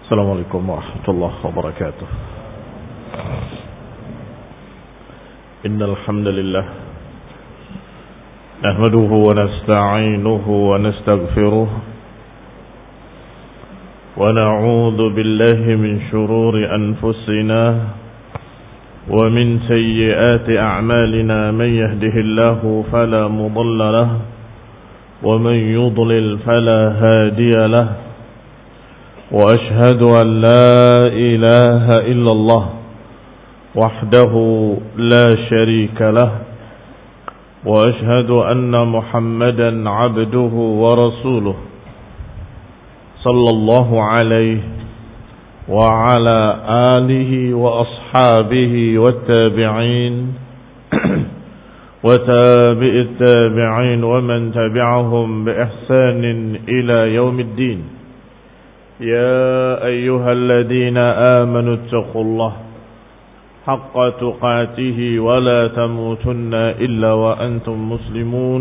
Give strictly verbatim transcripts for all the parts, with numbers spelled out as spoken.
السلام عليكم ورحمة الله وبركاته. إن الحمد لله نحمده ونستعينه ونستغفره ونعوذ بالله من شرور أنفسنا ومن سيئات أعمالنا. من يهده الله فلا مضل له ومن يضلل فلا هادي له. وأشهد أن لا إله إلا الله وحده لا شريك له. وأشهد أن محمدا عبده ورسوله صلى الله عليه وعلى آله وأصحابه والتابعين وتابع التابعين ومن تبعهم بإحسان إلى يوم الدين. يا أيها الذين آمنوا اتقوا الله حق تقاته ولا تموتن إلا وأنتم مسلمون.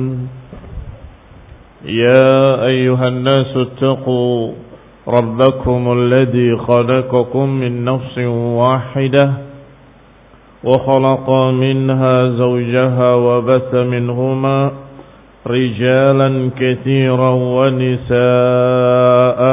يا أيها الناس اتقوا ربكم الذي خلقكم من نفس واحدة وخلق منها زوجها وبث منهما رجالا كثيرا ونساء.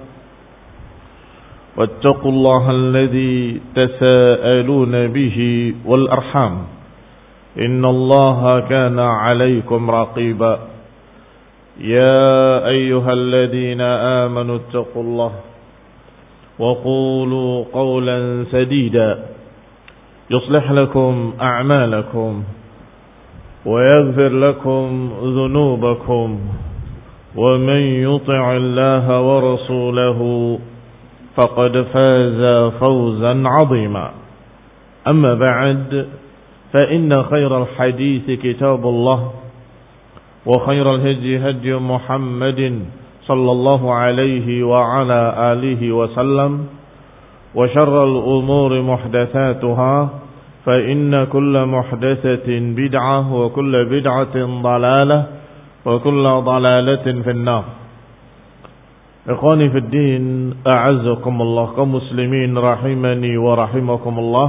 واتقوا الله الذي تساءلون به والأرحام إن الله كان عليكم رقيبا. يا أيها الذين آمنوا اتقوا الله وقولوا قولا سديدا يصلح لكم أعمالكم ويغفر لكم ذنوبكم ومن يطع الله ورسوله فقد فاز فوزا عظيما. أما بعد فإن خير الحديث كتاب الله وخير الهدي هدي محمد صلى الله عليه وعلى آله وسلم وشر الأمور محدثاتها فإن كل محدثة بدعة وكل بدعة ضلالة وكل ضلالة في النار. Ikhwani fi din, a'azzakumullah, kaum muslimin rahimani wa rahimakumullah.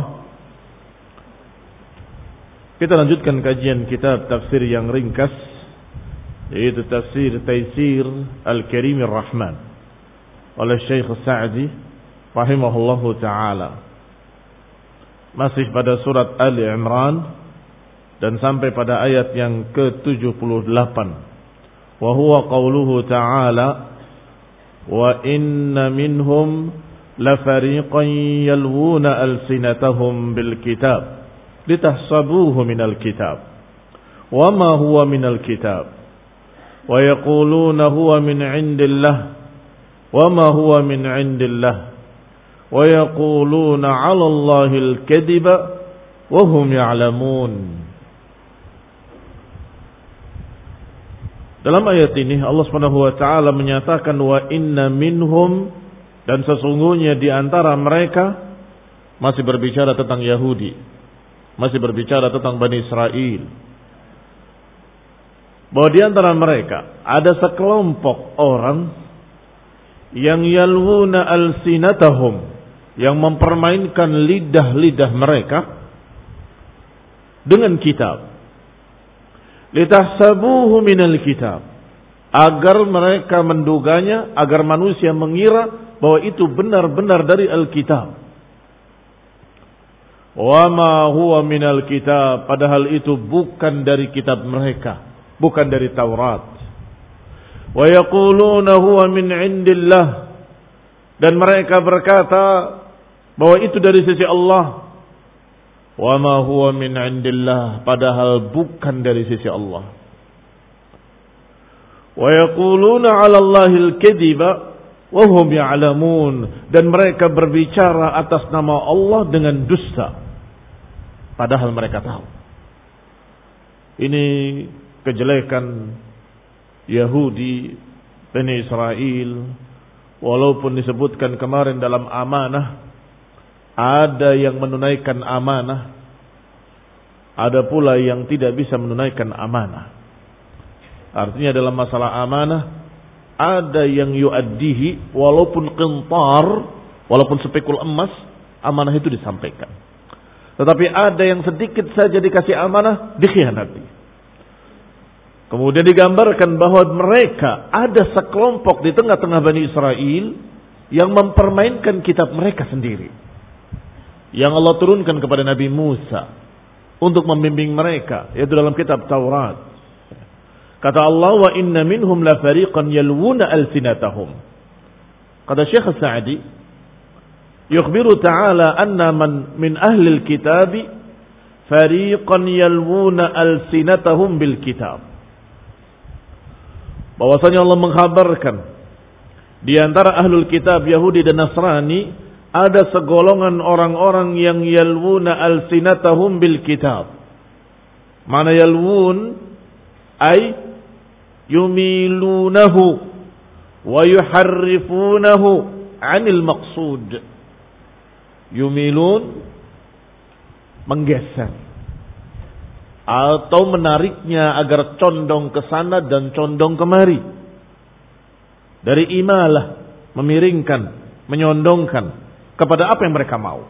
Kita lanjutkan kajian kitab tafsir yang ringkas, yaitu tafsir Taisir Al-Karimir Rahman oleh Syekh Sa'di rahimahullahu ta'ala. Masih pada surat Ali Imran dan sampai pada ayat yang ke tujuh puluh delapan. Wa huwa qauluhu ta'ala wa inna minhum lafariqan yalwuna alsinatahum bil kitab litahsabuhu minal kitab wa ma huwa minal kitab wa yaquluna huwa min indillah wa ma huwa min indillah wa yaquluna 'ala Allahil kadhiba wa hum ya'lamun. Dalam ayat ini Allah Subhanahu wa taala menyatakan wa inna minhum, dan sesungguhnya di antara mereka, masih berbicara tentang Yahudi, masih berbicara tentang Bani Israel, bahwa di antara mereka ada sekelompok orang yang yalwuna alsinatahum, yang mempermainkan lidah-lidah mereka dengan kitab. Litahsabuhu minal kitab, agar mereka menduganya, agar manusia mengira bahwa itu benar-benar dari Alkitab. Wa ma huwa minal kitab, padahal itu bukan dari kitab mereka, bukan dari Taurat. Wa yaquluna huwa min indillah, dan mereka berkata bahwa itu dari sisi Allah. Wa ma huwa min indillah, padahal bukan dari sisi Allah. Wa yaquluna 'ala Allahil kadhiba wa hum ya'lamun, dan mereka berbicara atas nama Allah dengan dusta, padahal mereka tahu. Ini kejelekan Yahudi, Bani Israel. Walaupun disebutkan kemarin dalam amanah, ada yang menunaikan amanah, ada pula yang tidak bisa menunaikan amanah. Artinya dalam masalah amanah, ada yang yuaddihi walaupun qintar, Walaupun spekul emas, amanah itu disampaikan. Tetapi ada yang sedikit saja dikasih amanah, dikhianati. Kemudian digambarkan bahwa mereka ada sekelompok di tengah-tengah Bani Israel yang mempermainkan kitab mereka sendiri. Yang Allah turunkan kepada Nabi Musa untuk membimbing mereka, yaitu dalam kitab Taurat. Kata Allah, wa inna minhum la fariqan yalwuna alsinatahum. Kata Syekh As-Sa'di, yukhbiru ta'ala anna man min ahli al-kitab fariqan yalwuna alsinatahum bil kitab. Bahwasanya Allah mengkhabarkan di antara ahlul kitab Yahudi dan Nasrani ada segolongan orang-orang yang yalwuna alsinatahum bil kitab. Mana yalwun ay yumilunahu wa yuharrifunahu anil maqsud. Yumilun menggeser atau menariknya agar condong ke sana dan condong kemari. Dari imalah, memiringkan, menyondongkan kepada apa yang mereka mau.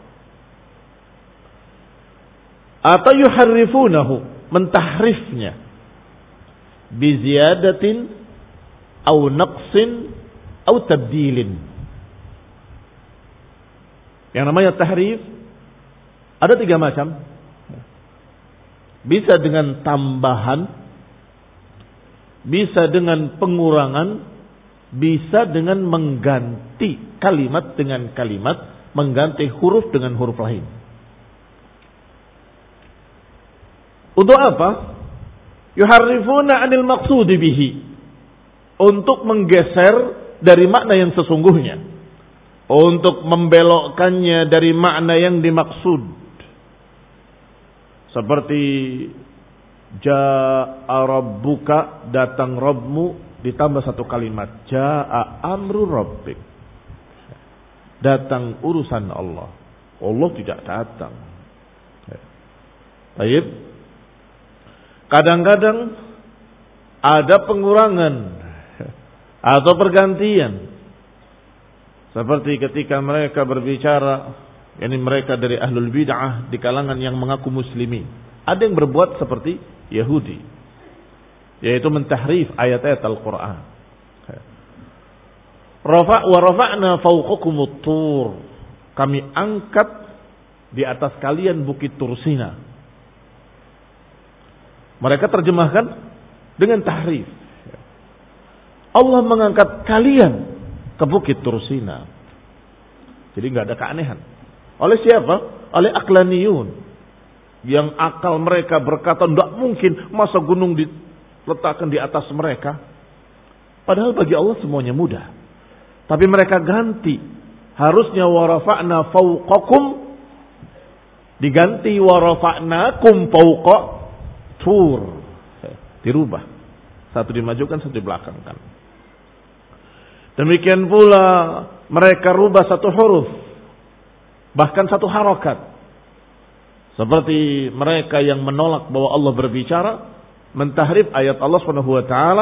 Atau yuharrifunahu, mentahrifnya biziyadatin au naqsin au tabdilin. Yang namanya tahrif ada tiga macam. Bisa dengan tambahan, bisa dengan pengurangan, bisa dengan mengganti kalimat dengan kalimat, mengganti huruf dengan huruf lain. Untuk apa? Yuharrifuna anil maqsudi bihi. Untuk menggeser dari makna yang sesungguhnya. Untuk membelokkannya dari makna yang dimaksud. Seperti Ja'a rabbuka, datang Rabbmu, ditambah satu kalimat. Ja'a amru rabbik, datang urusan Allah. Allah tidak datang. Baik. Kadang-kadang ada pengurangan atau pergantian. Seperti ketika mereka berbicara, yakni mereka dari ahlul bid'ah di kalangan yang mengaku muslimin. Ada yang berbuat seperti Yahudi, yaitu mentahrif ayat-ayat Al-Quran. Rafa' wa rafa'na fawqakumut tur. Kami angkat di atas kalian bukit Tursina. Mereka terjemahkan dengan tahrif. Allah mengangkat kalian ke bukit Tursina. Jadi nggak ada keanehan. Oleh siapa? Oleh aklaniyun. Yang akal mereka berkata, tidak mungkin masa gunung diletakkan di atas mereka. Padahal bagi Allah semuanya mudah. Tapi mereka ganti. Harusnya warafa'na fawqakum, diganti warafa'nakum fawqa tur. Dirubah. Satu dimajukan, satu dibelakangkan. Demikian pula mereka rubah satu huruf, bahkan satu harokat. Seperti mereka yang menolak bahwa Allah berbicara, mentahrif ayat Allah Subhanahu wa taala,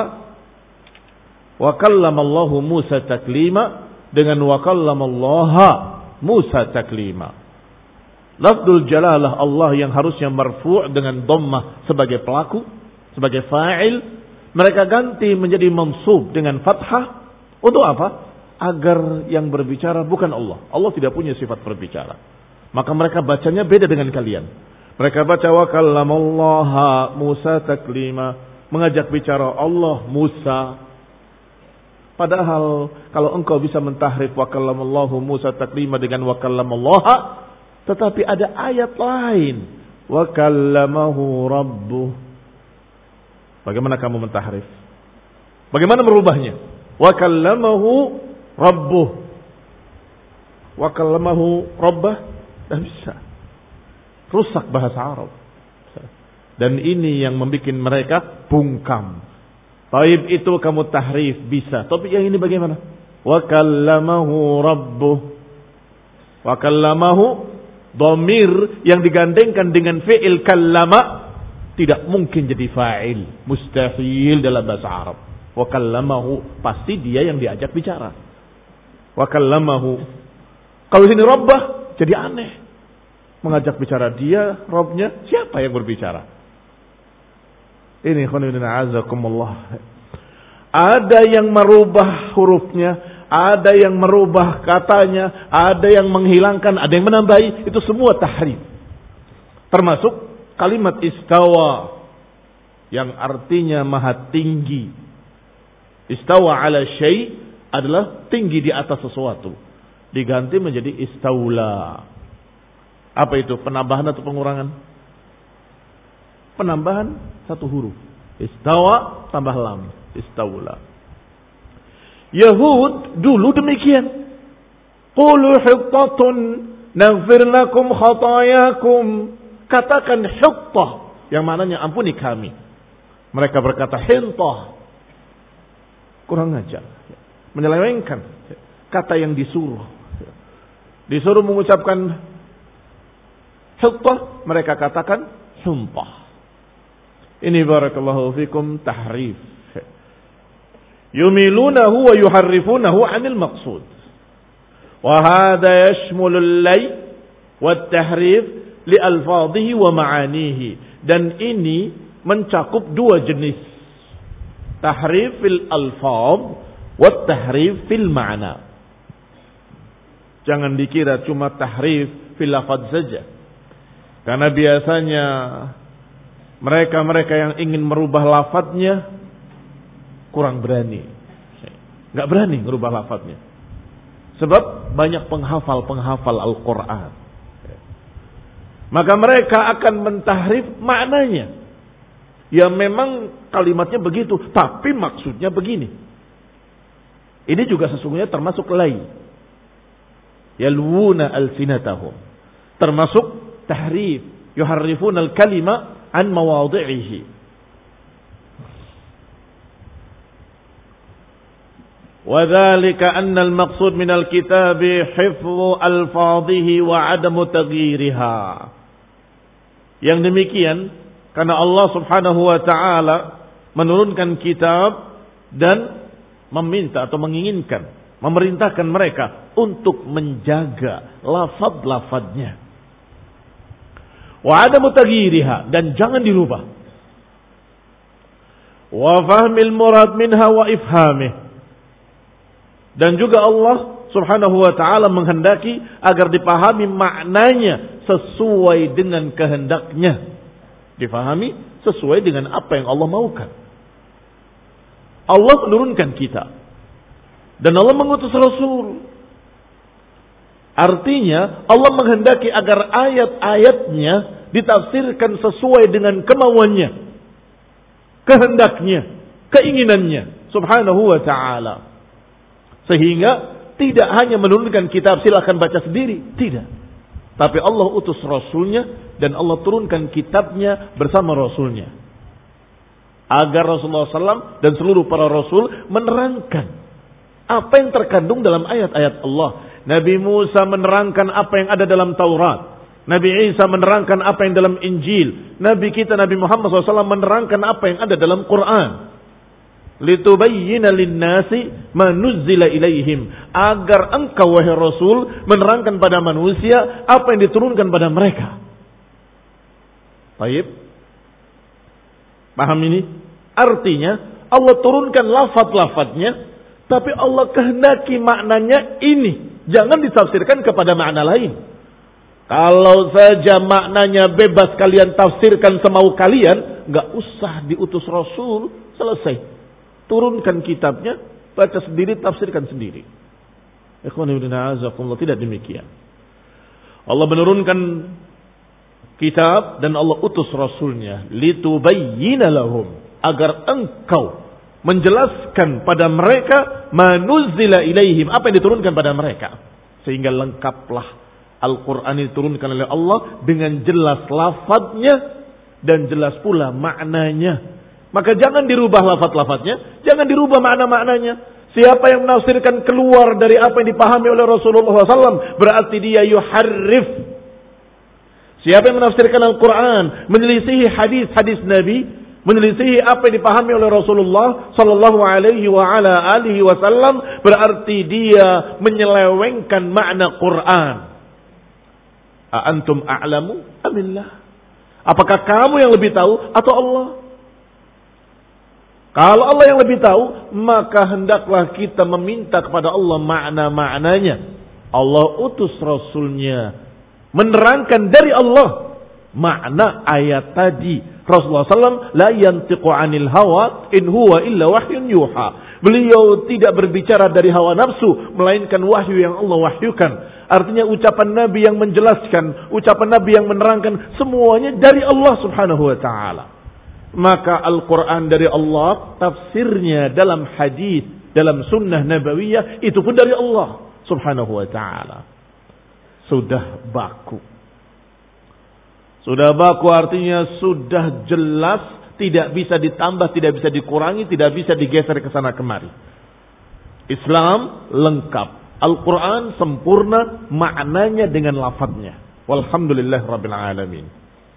wa kallamallahu Musa taklima, dengan wa kallamallaha Musa taklima. Lafdzul jalalah Allah yang harusnya marfu' dengan dhammah sebagai pelaku, sebagai fa'il, mereka ganti menjadi mansub dengan fathah. Untuk apa? Agar yang berbicara bukan Allah. Allah tidak punya sifat berbicara. Maka mereka bacanya beda dengan kalian. Mereka baca wa kallamallaha Musa taklima, mengajak bicara Allah Musa. Padahal kalau engkau bisa mentahrif wa kallamallahu Musa taklima dengan wa kallamallaha, tetapi ada ayat lain, wa kallamahu rabbuh. Bagaimana kamu mentahrif? Bagaimana merubahnya? Wa kallamahu rabbuh. Wa kallamahu rabbah. Tidak bisa. Rusak bahasa Arab. Dan ini yang membuat mereka bungkam. Taib itu kamu tahrif bisa. Tapi yang ini bagaimana? Wa kallamahu rabbuh. Wa kallamahu, dhamir yang digandengkan dengan fi'il kallama tidak mungkin jadi fa'il. Mustahil dalam bahasa Arab. Wa kallamahu, pasti dia yang diajak bicara. Wa kallamahu Kalau sini Rabbah jadi aneh. Mengajak bicara dia, Rabbnya, siapa yang berbicara? Ini khonibina azakumullah. Ada yang merubah hurufnya, ada yang merubah katanya, ada yang menghilangkan, ada yang menambahi. Itu semua tahrif. Termasuk kalimat istawa yang artinya maha tinggi. Istawa ala syai' adalah tinggi di atas sesuatu. Diganti menjadi istaula. Apa itu? Penambahan atau pengurangan? Penambahan satu huruf. Istawa tambah lam. Istaula. Yahud dulu demikian. Qulu hittatun naghfir lakum khatayakum. Katakan hittah yang maknanya ampuni kami. Mereka berkata hintah. Kurang ajar. Menyelewengkan kata yang disuruh. Disuruh mengucapkan hittah, mereka katakan humpah. Ini barakallahu fikum tahrif. Yumilunahu wa yuharrifunahu 'anil maqsud. Wa hadha yashmulu al-lay wa at-tahrif li alfadhihi wa ma'anihi. Dan ini mencakup dua jenis. Tahrif fil alfadh wa tahrif fil ma'na. Jangan dikira cuma tahrif fil lafadz saja. Karena biasanya mereka-mereka yang ingin merubah lafadznya kurang berani. Enggak berani merubah lafadznya. Sebab banyak penghafal-penghafal Al-Quran. Maka mereka akan mentahrif maknanya. Ya memang kalimatnya begitu, tapi maksudnya begini. Ini juga sesungguhnya termasuk lay. Yalwuna alsinatahum. Termasuk tahrif. Yuharrifuna al-kalima an mawadhi'ihi. Wa dzalika anna al-maqsud min al-kitab hifdhu alfadhihi wa 'adamu taghyiriha. Yang demikian karena Allah Subhanahu wa taala menurunkan kitab dan meminta atau menginginkan, memerintahkan mereka untuk menjaga lafaz-lafaznya. Wa adamu taghyiriha, dan jangan dirubah. Wa fahmil murad minha wa ifhamih. Dan juga Allah Subhanahu wa taala menghendaki agar dipahami maknanya sesuai dengan kehendaknya. Difahami sesuai dengan apa yang Allah maukan. Allah menurunkan kitab dan Allah mengutus Rasul. Artinya Allah menghendaki agar ayat-ayatnya ditafsirkan sesuai dengan kemauannya, kehendaknya, keinginannya Subhanahu wa ta'ala. Sehingga tidak hanya menurunkan kitab silakan baca sendiri, tidak. Tapi Allah utus Rasulnya dan Allah turunkan kitabnya bersama Rasulnya. Agar Rasulullah shallallahu alaihi wasallam dan seluruh para Rasul menerangkan apa yang terkandung dalam ayat-ayat Allah. Nabi Musa menerangkan apa yang ada dalam Taurat. Nabi Isa menerangkan apa yang dalam Injil. Nabi kita Nabi Muhammad shallallahu alaihi wasallam menerangkan apa yang ada dalam Quran. Litubayyina linnasi ma nuzzila ilaihim, agar engkau wahai Rasul menerangkan pada manusia apa yang diturunkan pada mereka. Baik. Paham ini? Artinya Allah turunkan lafaz-lafaznya, tapi Allah kehendaki maknanya ini. Jangan ditafsirkan kepada makna lain. Kalau saja maknanya bebas kalian tafsirkan semau kalian, nggak usah diutus Rasul, selesai. Turunkan kitabnya, baca sendiri, tafsirkan sendiri. Ikhwan ibn a'azakumullah, tidak demikian. Allah menurunkan kitab dan Allah utus Rasulnya. Litubayyina lahum, agar engkau menjelaskan pada mereka manuzzila ilaihim, apa yang diturunkan pada mereka. Sehingga lengkaplah Al-Quran diturunkan oleh Allah dengan jelas lafadznya dan jelas pula maknanya. Maka jangan dirubah lafaz-lafaznya, jangan dirubah makna-maknanya. Siapa yang menafsirkan keluar dari apa yang dipahami oleh Rasulullah shallallahu alaihi wasallam, berarti dia yuharrif. Siapa yang menafsirkan Al-Quran, menyelisihi hadis-hadis Nabi, menyelisihi apa yang dipahami oleh Rasulullah sallallahu alaihi wa ala alihi wasallam, berarti dia menyelewengkan makna Quran. A antum a'lamu amillah? Apakah kamu yang lebih tahu atau Allah? Kalau Allah yang lebih tahu, maka hendaklah kita meminta kepada Allah makna-maknanya. Allah utus Rasulnya menerangkan dari Allah makna ayat tadi. Rasulullah sallallahu alaihi wasallam la yantiqu anil hawa in huwa illa wahyun yuha. Beliau tidak berbicara dari hawa nafsu, melainkan wahyu yang Allah wahyukan. Artinya ucapan Nabi yang menjelaskan, ucapan Nabi yang menerangkan, semuanya dari Allah subhanahu wa ta'ala. Maka Al-Quran dari Allah, tafsirnya dalam hadis, dalam sunnah nabawiyah, itu pun dari Allah subhanahu wa ta'ala. Sudah baku. Sudah baku artinya sudah jelas, tidak bisa ditambah, tidak bisa dikurangi, tidak bisa digeser ke sana kemari. Islam lengkap, Al-Quran sempurna maknanya dengan lafadznya. Walhamdulillah Rabbil Alamin.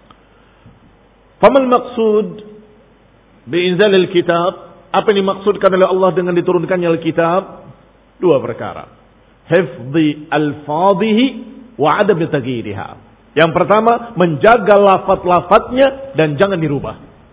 Famal maksud bi'inzalil kitab, apa yang dimaksudkan oleh Allah dengan diturunkannya Al-Kitab? Dua perkara. Hifdhi al-fadhihi wa adam taghiriha. Yang pertama, menjaga lafaz-lafaznya dan jangan dirubah.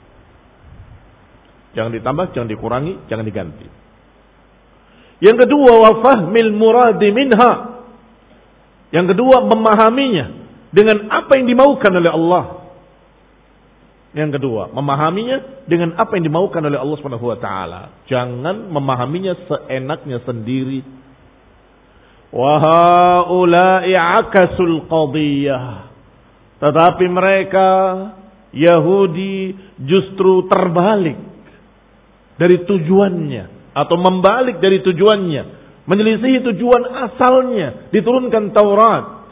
Jangan ditambah, jangan dikurangi, jangan diganti. Yang kedua, wa fahmil muradi minha. Yang kedua, memahaminya dengan apa yang dimaukan oleh Allah. Yang kedua, memahaminya dengan apa yang dimaukan oleh Allah Subhanahu wa taala. Jangan memahaminya seenaknya sendiri. Wa haula'i akasul qadiyah. Tetapi mereka Yahudi justru terbalik dari tujuannya atau membalik dari tujuannya, menyelisihi tujuan asalnya diturunkan Taurat.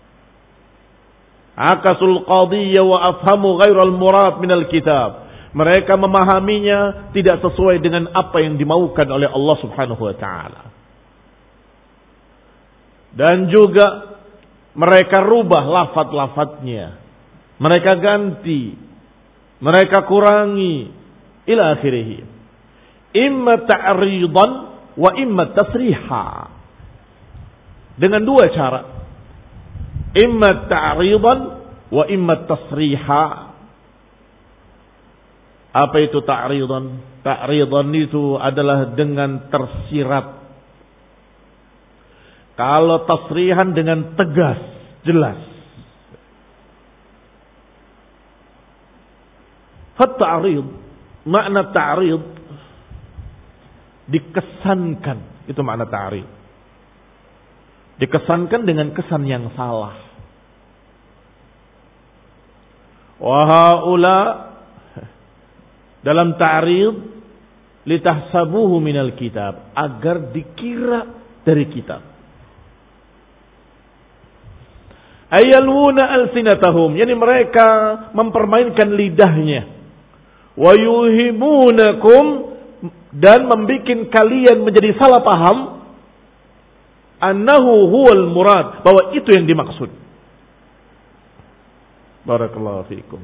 Akasul qadiyya wa afhamu ghairal murad minal kitab. Mereka memahaminya tidak sesuai dengan apa yang dimaukan oleh Allah Subhanahu wa taala. Dan juga mereka rubah lafaz-lafaznya. Mereka ganti. Mereka kurangi. Ila akhirih. Imma ta'ridan wa imma tasriha. Dengan dua cara. Imma ta'ridan wa imma tasriha. Apa itu ta'ridan? Ta'ridan itu adalah dengan tersirat. Kalau tasrihan dengan tegas, jelas. At-ta'rid, makna ta'rid dikesankan, itu makna ta'rid. Dikesankan dengan kesan yang salah. Wa haula dalam ta'rid litahsabuhu minal kitab, agar dikira dari kitab. Ayalwuna alsinatahum, yani mereka mempermainkan lidahnya. Wa yuhimunakum, dan membikin kalian menjadi salah paham. Annahu huwal murad, bahwa itu yang dimaksud. Barakallahu fiikum.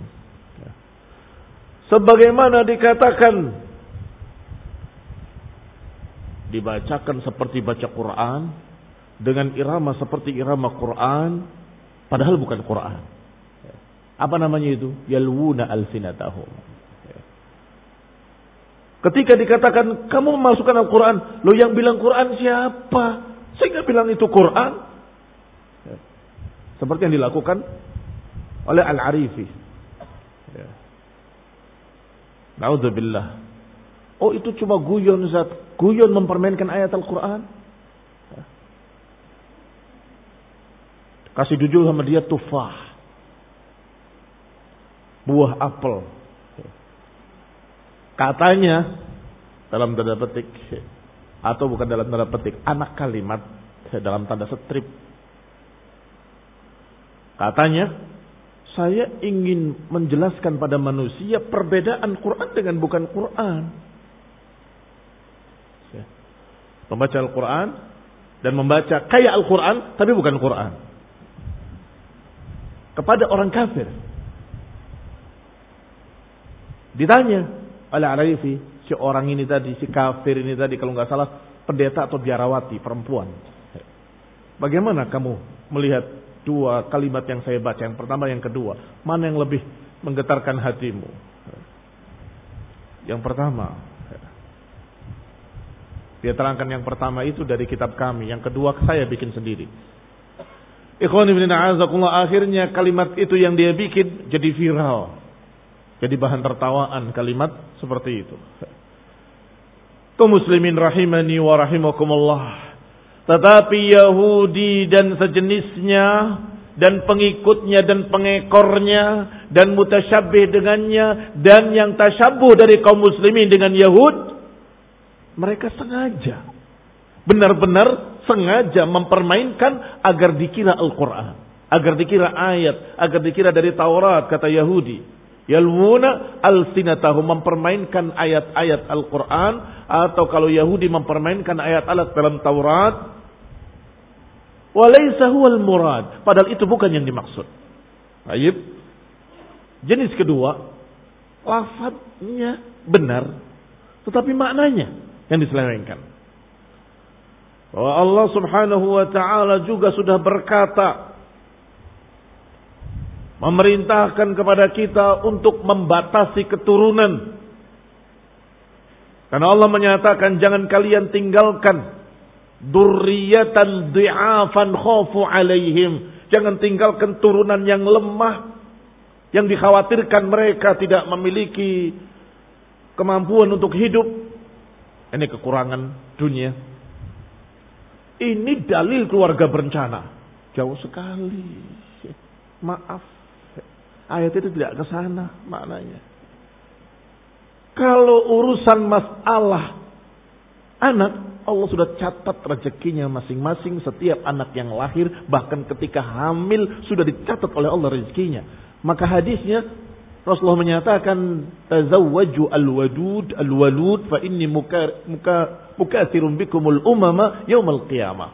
Sebagaimana dikatakan, dibacakan seperti baca Quran, dengan irama seperti irama Quran, padahal bukan Quran. Apa namanya itu? Yalwuna alsinatahum. Ketika dikatakan kamu memasukkan Al-Quran, lo yang bilang Quran siapa? Saya nggak bilang itu Quran. Seperti yang dilakukan oleh Al-Arifi. Na'udzubillah. Oh, itu cuma guyon, Zat. Guyon mempermainkan ayat Al-Quran. Kasih judul sama dia tufah, buah apel. Katanya dalam tanda petik, atau bukan dalam tanda petik, anak kalimat dalam tanda strip. Katanya, saya ingin menjelaskan pada manusia perbedaan Quran dengan bukan Quran. Membaca Al-Quran dan membaca kayak Al-Quran tapi bukan Quran. Kepada orang kafir. Ditanya, Al-Arifi, si orang ini tadi, si kafir ini tadi, kalau nggak salah pendeta atau biarawati perempuan. Bagaimana kamu melihat dua kalimat yang saya baca, yang pertama, yang kedua, mana yang lebih menggetarkan hatimu? Yang pertama, dia terangkan yang pertama itu dari kitab kami, yang kedua saya bikin sendiri. Ikhwan ibn a'azakullah, akhirnya kalimat itu yang dia bikin jadi viral. Jadi bahan tertawaan kalimat seperti itu. Kaum muslimin rahimani wa rahimakumullah. Tetapi Yahudi dan sejenisnya dan pengikutnya dan pengekornya dan mutasyabih dengannya dan yang tasyabuh dari kaum muslimin dengan Yahud, mereka sengaja, benar-benar sengaja mempermainkan agar dikira Al-Quran, agar dikira ayat, agar dikira dari Taurat, kata Yahudi. Yalwuna alsinatahum, mempermainkan ayat-ayat Al-Quran, atau kalau Yahudi mempermainkan ayat-ayat dalam Taurat. Walaysa huwal murad, padahal itu bukan yang dimaksud. Baik. Jenis kedua, lafadznya benar, tetapi maknanya yang diselewengkan. Bahwa Allah Subhanahu wa taala juga sudah berkata, memerintahkan kepada kita untuk membatasi keturunan. Karena Allah menyatakan, jangan kalian tinggalkan dzurriyyatan dhi'afan khafu alaihim. Jangan tinggalkan turunan yang lemah, yang dikhawatirkan mereka tidak memiliki kemampuan untuk hidup. Ini kekurangan dunia. Ini dalil keluarga berencana. Jauh sekali. Maaf. Ayat itu tidak ke sana maknanya. Kalau urusan masalah anak, Allah sudah catat rezekinya masing-masing setiap anak yang lahir, bahkan ketika hamil sudah dicatat oleh Allah rezekinya. Maka hadisnya Rasulullah menyatakan, tazawwaju al-wadud al-walud fa inni muka muka mukatsirun bikumul umama yaumal qiyamah.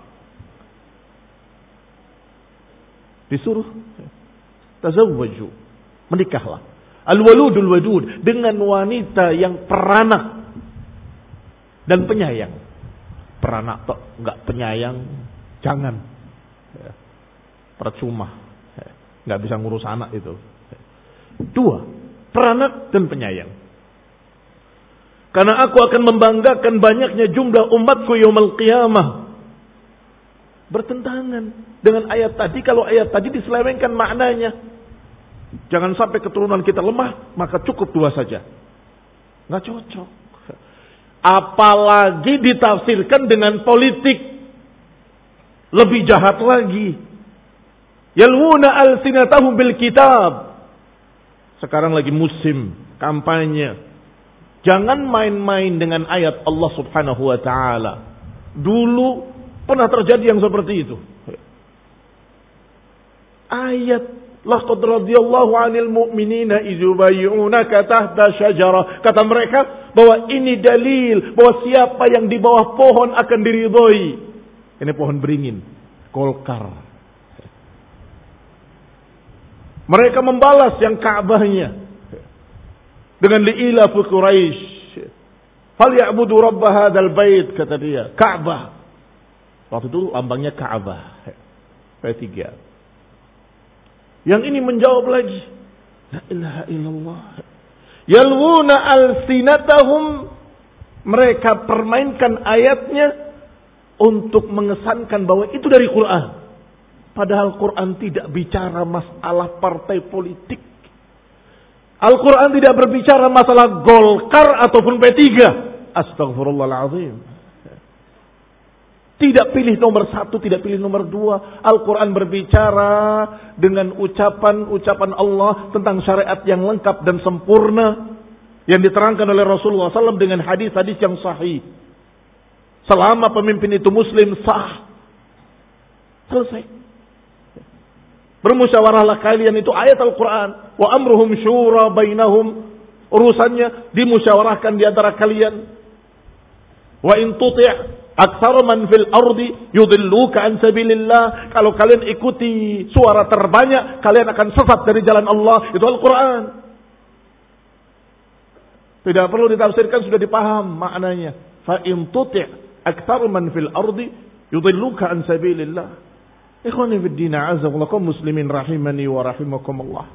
Disuruh tazawwaju, menikahlah. Al-waludul wadud, dengan wanita yang peranak dan penyayang. Peranak tok, enggak penyayang, jangan. Ya. Percuma. Ya. Enggak bisa ngurus anak itu. Ya. Dua, peranak dan penyayang. Karena aku akan membanggakan banyaknya jumlah umatku yaumul qiyamah. Bertentangan dengan ayat tadi, kalau ayat tadi diselewengkan maknanya. Jangan sampai keturunan kita lemah, maka cukup dua saja. Nggak cocok. Apalagi ditafsirkan dengan politik. Lebih jahat lagi. Yalwuna alsinatahum bil kitab. Sekarang lagi musim kampanye. Jangan main-main dengan ayat Allah Subhanahu wa taala. Dulu pernah terjadi yang seperti itu. Ayat laqad radhiyallahu 'anil mu'minina idh yubayyi'unaka tahta syajarah. Kata mereka bahwa ini dalil bahwa siapa yang di bawah pohon akan diridhoi. Ini pohon beringin, Golkar. Mereka membalas yang Ka'bahnya dengan li'ila fi Quraisy. Fal ya'budu rabb hadzal bait, kata dia, Ka'bah. Waktu itu lambangnya Ka'bah. P tiga. Yang ini menjawab lagi, la ilaha illallah. Yalwuna alsinatahum, mereka permainkan ayatnya untuk mengesankan bahwa itu dari Quran. Padahal Quran tidak bicara masalah partai politik. Al-Quran tidak berbicara masalah Golkar ataupun P tiga. Astagfirullahaladzim. Tidak pilih nomor satu, tidak pilih nomor dua. Al-Quran berbicara dengan ucapan-ucapan Allah tentang syariat yang lengkap dan sempurna. Yang diterangkan oleh Rasulullah shallallahu alaihi wasallam dengan hadis-hadis yang sahih. Selama pemimpin itu muslim, sah. Selesai. Bermusyawarahlah kalian, itu ayat Al-Quran. Wa amruhum syura bainahum. Urusannya dimusyawarahkan di antara kalian. Wa in tuti' aktsara man fil ardi yudilluka an sabilillah. Kalau kalian ikuti suara terbanyak, kalian akan sesat dari jalan Allah. Itu Al-Quran. Tidak perlu ditafsirkan, sudah dipaham maknanya. Fa in tuti' aktsar man fil ardi yudilluka an sabilillah. Ikhwani fid din, a'azzakumullah, kaum muslimin rahimani wa rahimakumullah.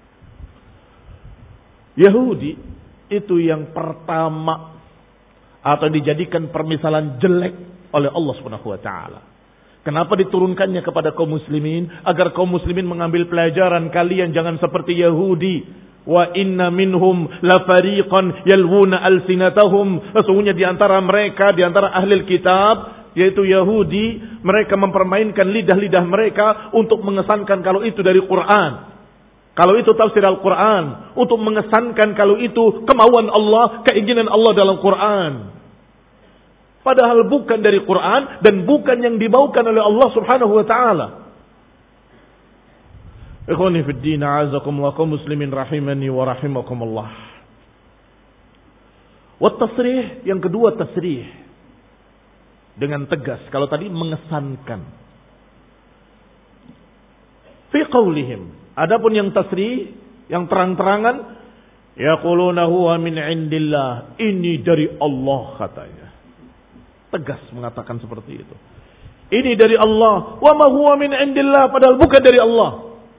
Yahudi itu yang pertama atau dijadikan permisalan jelek oleh Allah Subhanahu wa taala. Kenapa diturunkannya kepada kaum muslimin? Agar kaum muslimin mengambil pelajaran, kalian jangan seperti Yahudi. Wa inna minhum la fariqan yalwuna alsinatahum. Sesungguhnya di antara mereka, di antara ahli kitab, yaitu Yahudi, mereka mempermainkan lidah-lidah mereka untuk mengesankan kalau itu dari Quran. Kalau itu tafsir Al-Quran. Untuk mengesankan kalau itu kemauan Allah, keinginan Allah dalam Quran. Padahal bukan dari Quran dan bukan yang dimaukan oleh Allah Subhanahu wa taala. Ikhwani fid din, a'azakumullah, kaum muslimin rahimani wa rahimakumullah. Wa tasrih, yang kedua tasrih dengan tegas. Kalau tadi mengesankan. Fi qaulihim, adapun yang tasrih, yang terang-terangan, yaquluna huwa min indillah, ini dari Allah katanya. Tegas mengatakan seperti itu. Ini dari Allah. Wa ma huwa min indillah, padahal bukan dari Allah.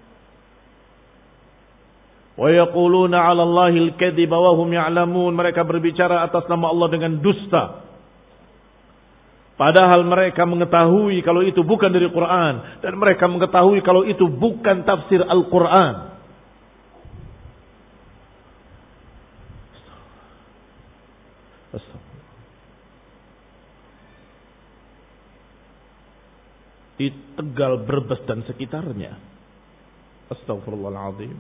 Wa yaquluna 'ala Allahil kadhiba wa hum ya'lamun, mereka berbicara atas nama Allah dengan dusta. Padahal mereka mengetahui kalau itu bukan dari Quran, dan mereka mengetahui kalau itu bukan tafsir Al-Quran. Di Tegal, Brebes dan sekitarnya, astagfirullahaladzim,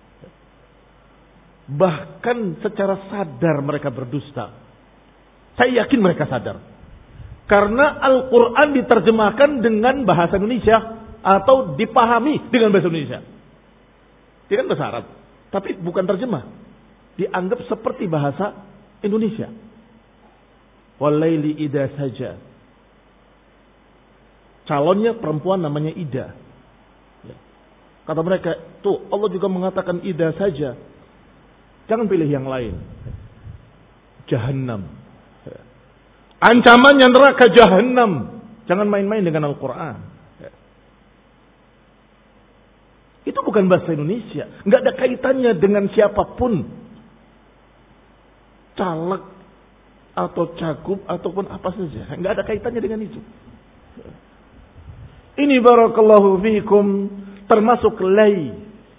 bahkan secara sadar mereka berdusta. Saya yakin mereka sadar. Karena Al-Quran diterjemahkan dengan bahasa Indonesia atau dipahami dengan bahasa Indonesia. Dia kan bahasa Arab, tapi bukan terjemah. Dianggap seperti bahasa Indonesia. Walaili idza saja. Calonnya perempuan namanya Ida. Kata mereka, tuh Allah juga mengatakan Ida saja. Jangan pilih yang lain. Jahannam. Ancamannya neraka Jahannam. Jangan main-main dengan Al-Quran. Itu bukan bahasa Indonesia. Nggak ada kaitannya dengan siapapun. Caleg atau cagup ataupun apa saja. Nggak ada kaitannya dengan itu. Ini barakallahu fiikum termasuk lay.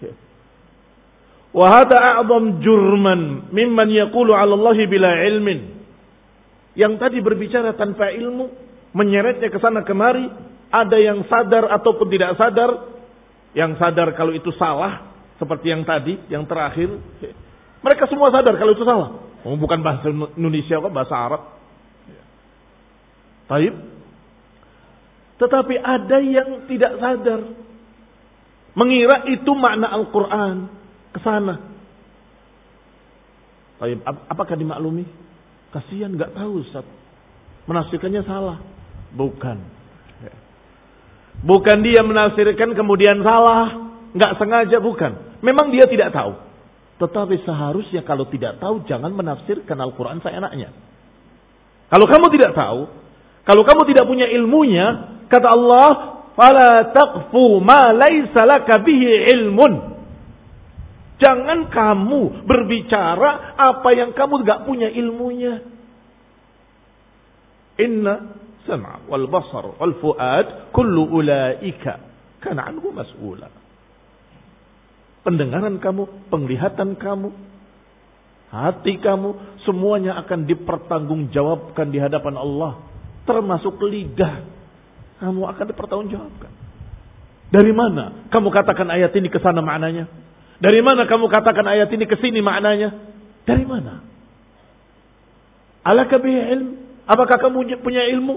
Wa hadha a'zam jurman mimman yaqulu 'ala Allah bila ilmin. Yang tadi berbicara tanpa ilmu, menyeretnya ke sana kemari, ada yang sadar ataupun tidak sadar. Yang sadar kalau itu salah, seperti yang tadi, yang terakhir. Mereka semua sadar kalau itu salah. Oh, bukan bahasa Indonesia kok, bahasa Arab. Baik. Tetapi ada yang tidak sadar, mengira itu makna Al-Quran ke sana. Baik. Apakah dimaklumi? Kasihan, nggak tahu Ustaz. Menafsirkannya salah. Bukan. Bukan dia menafsirkan kemudian salah, nggak sengaja, bukan. Memang dia tidak tahu. Tetapi seharusnya kalau tidak tahu jangan menafsirkan Al-Quran seenaknya. Kalau kamu tidak tahu, kalau kamu tidak punya ilmunya, kata Allah, "Fala taqfu ma laisa laka bihi ilmun." Jangan kamu berbicara apa yang kamu enggak punya ilmunya. Inna sam'a wal basar wal fuad kullu ulaika kana anhu mas'ula. Pendengaran kamu, penglihatan kamu, hati kamu, semuanya akan dipertanggungjawabkan di hadapan Allah. Termasuk lidah, kamu akan dipertanggungjawabkan. Dari mana kamu katakan ayat ini ke sana maknanya? Dari mana kamu katakan ayat ini ke sini maknanya? Dari mana? Alaka bihi ilm? Apakah kamu punya ilmu?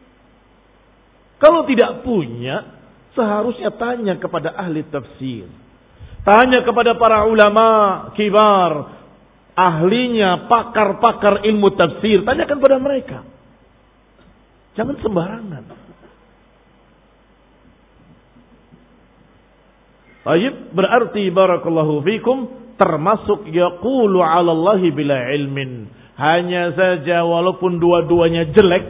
Kalau tidak punya, seharusnya tanya kepada ahli tafsir. Tanya kepada para ulama kibar, ahlinya, pakar-pakar ilmu tafsir. Tanyakan pada mereka. Jangan sembarangan. Baik, berarti barakallahu fikum termasuk yaqulu 'ala Allahi bila ilmin. Hanya saja walaupun dua-duanya jelek,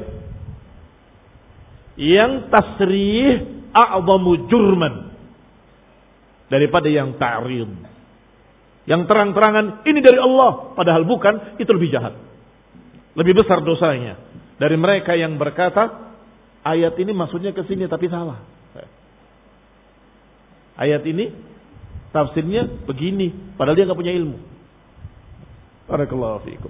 yang tasrih a'zamu jurman daripada yang ta'rid. Yang terang-terangan ini dari Allah padahal bukan, itu lebih jahat. Lebih besar dosanya dari mereka yang berkata ayat ini maksudnya ke sini tapi salah. Ayat ini tafsirnya begini, padahal dia enggak punya ilmu. Barakallahu fiikum.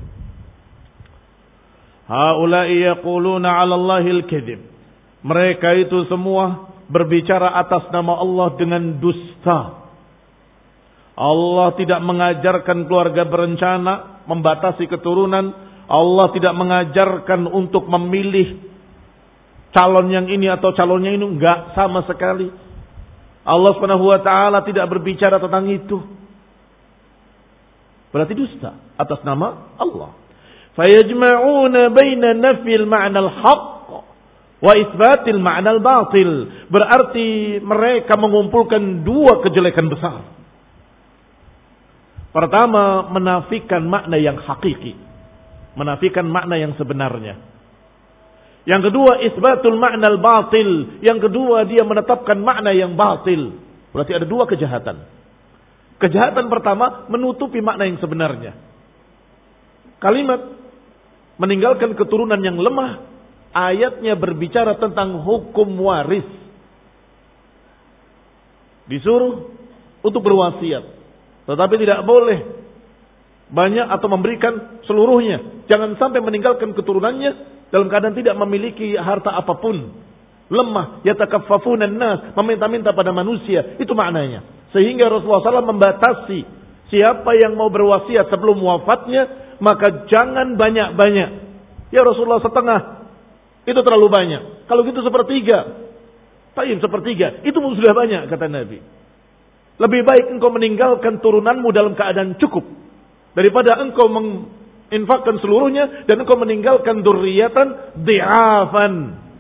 Haula'i yaquluna 'ala Allahil kadhib. Mereka itu semua berbicara atas nama Allah dengan dusta. Allah tidak mengajarkan keluarga berencana, membatasi keturunan. Allah tidak mengajarkan untuk memilih calon yang ini atau calonnya ini, enggak sama sekali. Allah Subhanahu wa taala tidak berbicara tentang itu. Berarti dusta atas nama Allah. Fayajma'una baina nafyil ma'nal haqq wa isbatil ma'nal batil. Berarti mereka mengumpulkan dua kejelekan besar. Pertama, menafikan makna yang hakiki, menafikan makna yang sebenarnya. Yang kedua, isbatul ma'nal batil. Yang kedua, dia menetapkan makna yang batil. Berarti ada dua kejahatan. Kejahatan pertama, menutupi makna yang sebenarnya. Kalimat meninggalkan keturunan yang lemah, ayatnya berbicara tentang hukum waris. Disuruh untuk berwasiat, tetapi tidak boleh banyak atau memberikan seluruhnya. Jangan sampai meninggalkan keturunannya dalam keadaan tidak memiliki harta apapun. Lemah, yatakaffafunan nas, meminta-minta pada manusia. Itu maknanya. Sehingga Rasulullah shallallahu alaihi wasallam membatasi siapa yang mau berwasiat sebelum wafatnya, maka jangan banyak-banyak. Ya Rasulullah, setengah, itu terlalu banyak. Kalau gitu sepertiga. Taib sepertiga, itu sudah banyak kata Nabi. Lebih baik engkau meninggalkan turunanmu dalam keadaan cukup daripada engkau menginfakkan seluruhnya dan engkau meninggalkan dzurriyyatan dhi'afan.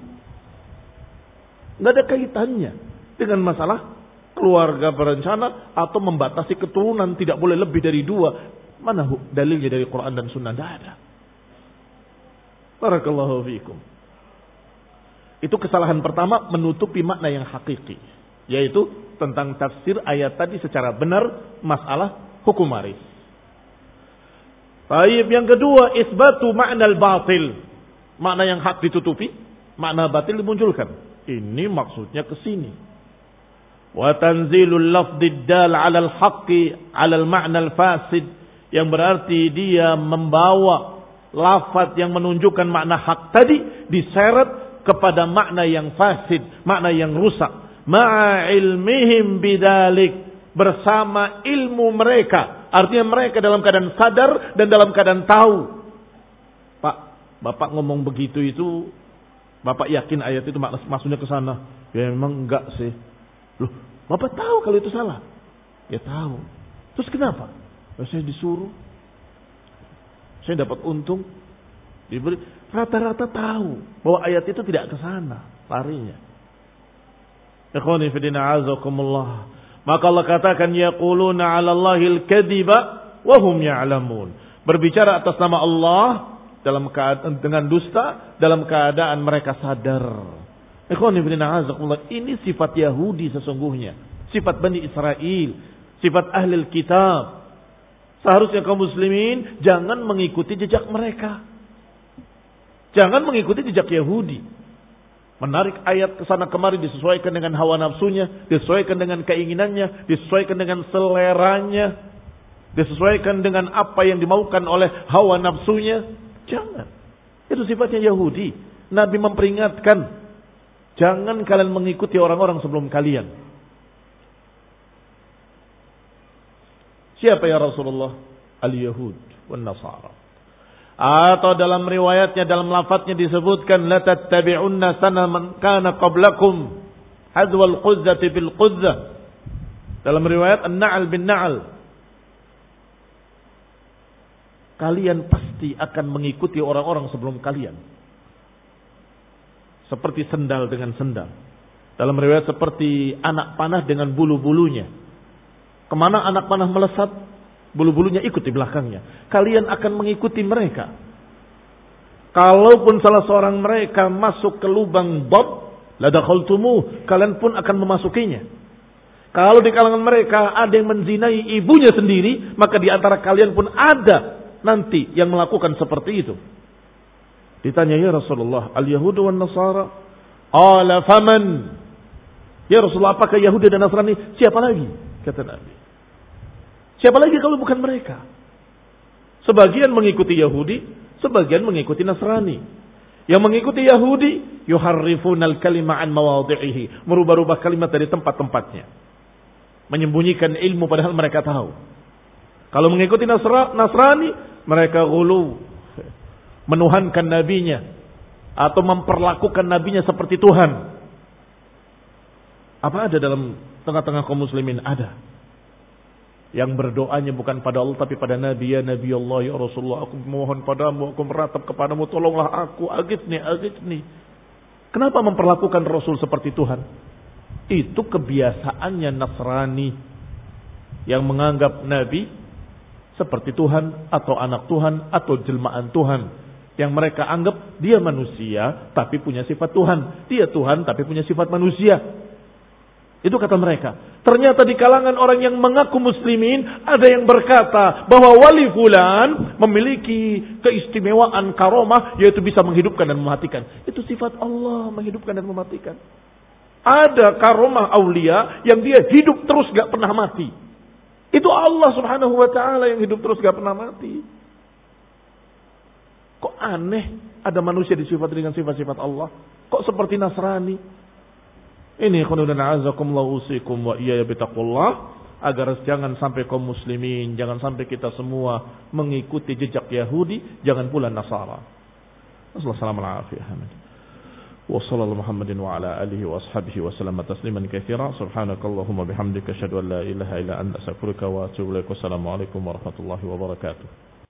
Enggak ada kaitannya dengan masalah keluarga berencana atau membatasi keturunan tidak boleh lebih dari dua. Mana dalilnya dari Quran dan Sunnah? Tidak ada. Barakallahu fiikum. Itu kesalahan pertama, menutupi makna yang hakiki, yaitu tentang tafsir ayat tadi secara benar masalah hukum waris. Baik, yang kedua, isbatu ma'nal batil. Makna yang hak ditutupi, makna batil dimunculkan. Ini maksudnya ke sini. Wa tanzilul lafdid dal 'alal haqqi 'alal ma'nal fasid, yang berarti dia membawa lafaz yang menunjukkan makna hak tadi diseret kepada makna yang fasid, makna yang rusak. Ma'a ilmihim bidalik, bersama ilmu mereka. Artinya mereka dalam keadaan sadar dan dalam keadaan tahu. Pak, Bapak ngomong begitu itu, Bapak yakin ayat itu maksudnya ke sana? Ya memang enggak sih. Loh, Bapak tahu kalau itu salah? Ya tahu. Terus kenapa? Ya, saya disuruh. Saya dapat untung. Diberi. Rata-rata tahu bahwa ayat itu tidak ke sana larinya. Ikhwani fillah azakumullah. Maka Allah katakan yaquluna 'ala Allahil kadhiba wa hum ya'lamun. Berbicara atas nama Allah dalam keadaan dengan dusta dalam keadaan mereka sadar. Ikhwani fillah azakumullah, ini sifat Yahudi sesungguhnya, sifat Bani Israel, sifat ahli kitab. Seharusnya kaum muslimin jangan mengikuti jejak mereka. Jangan mengikuti jejak Yahudi. Menarik ayat ke sana kemari disesuaikan dengan hawa nafsunya, disesuaikan dengan keinginannya, disesuaikan dengan seleranya, disesuaikan dengan apa yang dimaukan oleh hawa nafsunya. Jangan. Itu sifatnya Yahudi. Nabi memperingatkan, jangan kalian mengikuti orang-orang sebelum kalian. Siapa ya Rasulullah? Al-Yahud wan Nasara. Atau dalam riwayatnya, dalam lafadznya disebutkan la tattabi'unna sana man kana qablakum hadwal quzzati bil quzzah. Dalam riwayat An-Na'al bin Na'al, kalian pasti akan mengikuti orang-orang sebelum kalian, seperti sendal dengan sendal. Dalam riwayat seperti anak panah dengan bulu-bulunya. Kemana anak panah melesat, bulu-bulunya ikut di belakangnya. Kalian akan mengikuti mereka. Kalaupun salah seorang mereka masuk ke lubang bab, la dakhaltumuh, kalian pun akan memasukinya. Kalau di kalangan mereka ada yang menzinai ibunya sendiri, maka di antara kalian pun ada nanti yang melakukan seperti itu. Ditanya, ya Rasulullah, al-Yahudu wan Nasara? Qala faman? Ya Rasulullah, apakah Yahudi dan Nasrani? Siapa lagi? Kata Nabi. Siapa lagi kalau bukan mereka? Sebagian mengikuti Yahudi, sebagian mengikuti Nasrani. Yang mengikuti Yahudi, yuharrifunal kalima an mawadhi'ihi, merubah-rubah kalimat dari tempat-tempatnya, menyembunyikan ilmu padahal mereka tahu. Kalau mengikuti Nasra, Nasrani, mereka ghulu, menuhankan nabinya atau memperlakukan nabinya seperti Tuhan. Apa ada dalam tengah-tengah kaum muslimin? Ada. Yang berdoanya bukan pada Allah tapi pada Nabi. Ya Nabi Allah, ya Rasulullah, aku mohon padamu, aku meratap kepadamu, tolonglah aku, agitni, agitni. Kenapa memperlakukan Rasul seperti Tuhan? Itu kebiasaannya Nasrani yang menganggap Nabi seperti Tuhan atau anak Tuhan atau jelmaan Tuhan. Yang mereka anggap dia manusia tapi punya sifat Tuhan. Dia Tuhan tapi punya sifat manusia. Itu kata mereka. Ternyata di kalangan orang yang mengaku muslimin ada yang berkata bahwa wali fulan memiliki keistimewaan karomah, yaitu bisa menghidupkan dan mematikan. Itu sifat Allah, menghidupkan dan mematikan. Ada karomah aulia yang dia hidup terus gak pernah mati. Itu Allah subhanahu wa ta'ala yang hidup terus gak pernah mati. Kok aneh ada manusia disifat dengan sifat-sifat Allah? Kok seperti Nasrani? Ini khonudana azakumullah usikum wa iyaya bitaqullah, agar jangan sampai kaum muslimin, jangan sampai kita semua mengikuti jejak Yahudi, jangan pula Nasara. Assalamualaikum warahmatullahi wabarakatuh. Wa sallallahu Muhammadin wa ala alihi wa ashabihi wa sallam tasliman katsira. Subhanakallahumma bihamdika asyhadu an la ilaha illa anta astaghfiruka wa atubu ilaik. Wassalamu alaikum warahmatullahi wabarakatuh.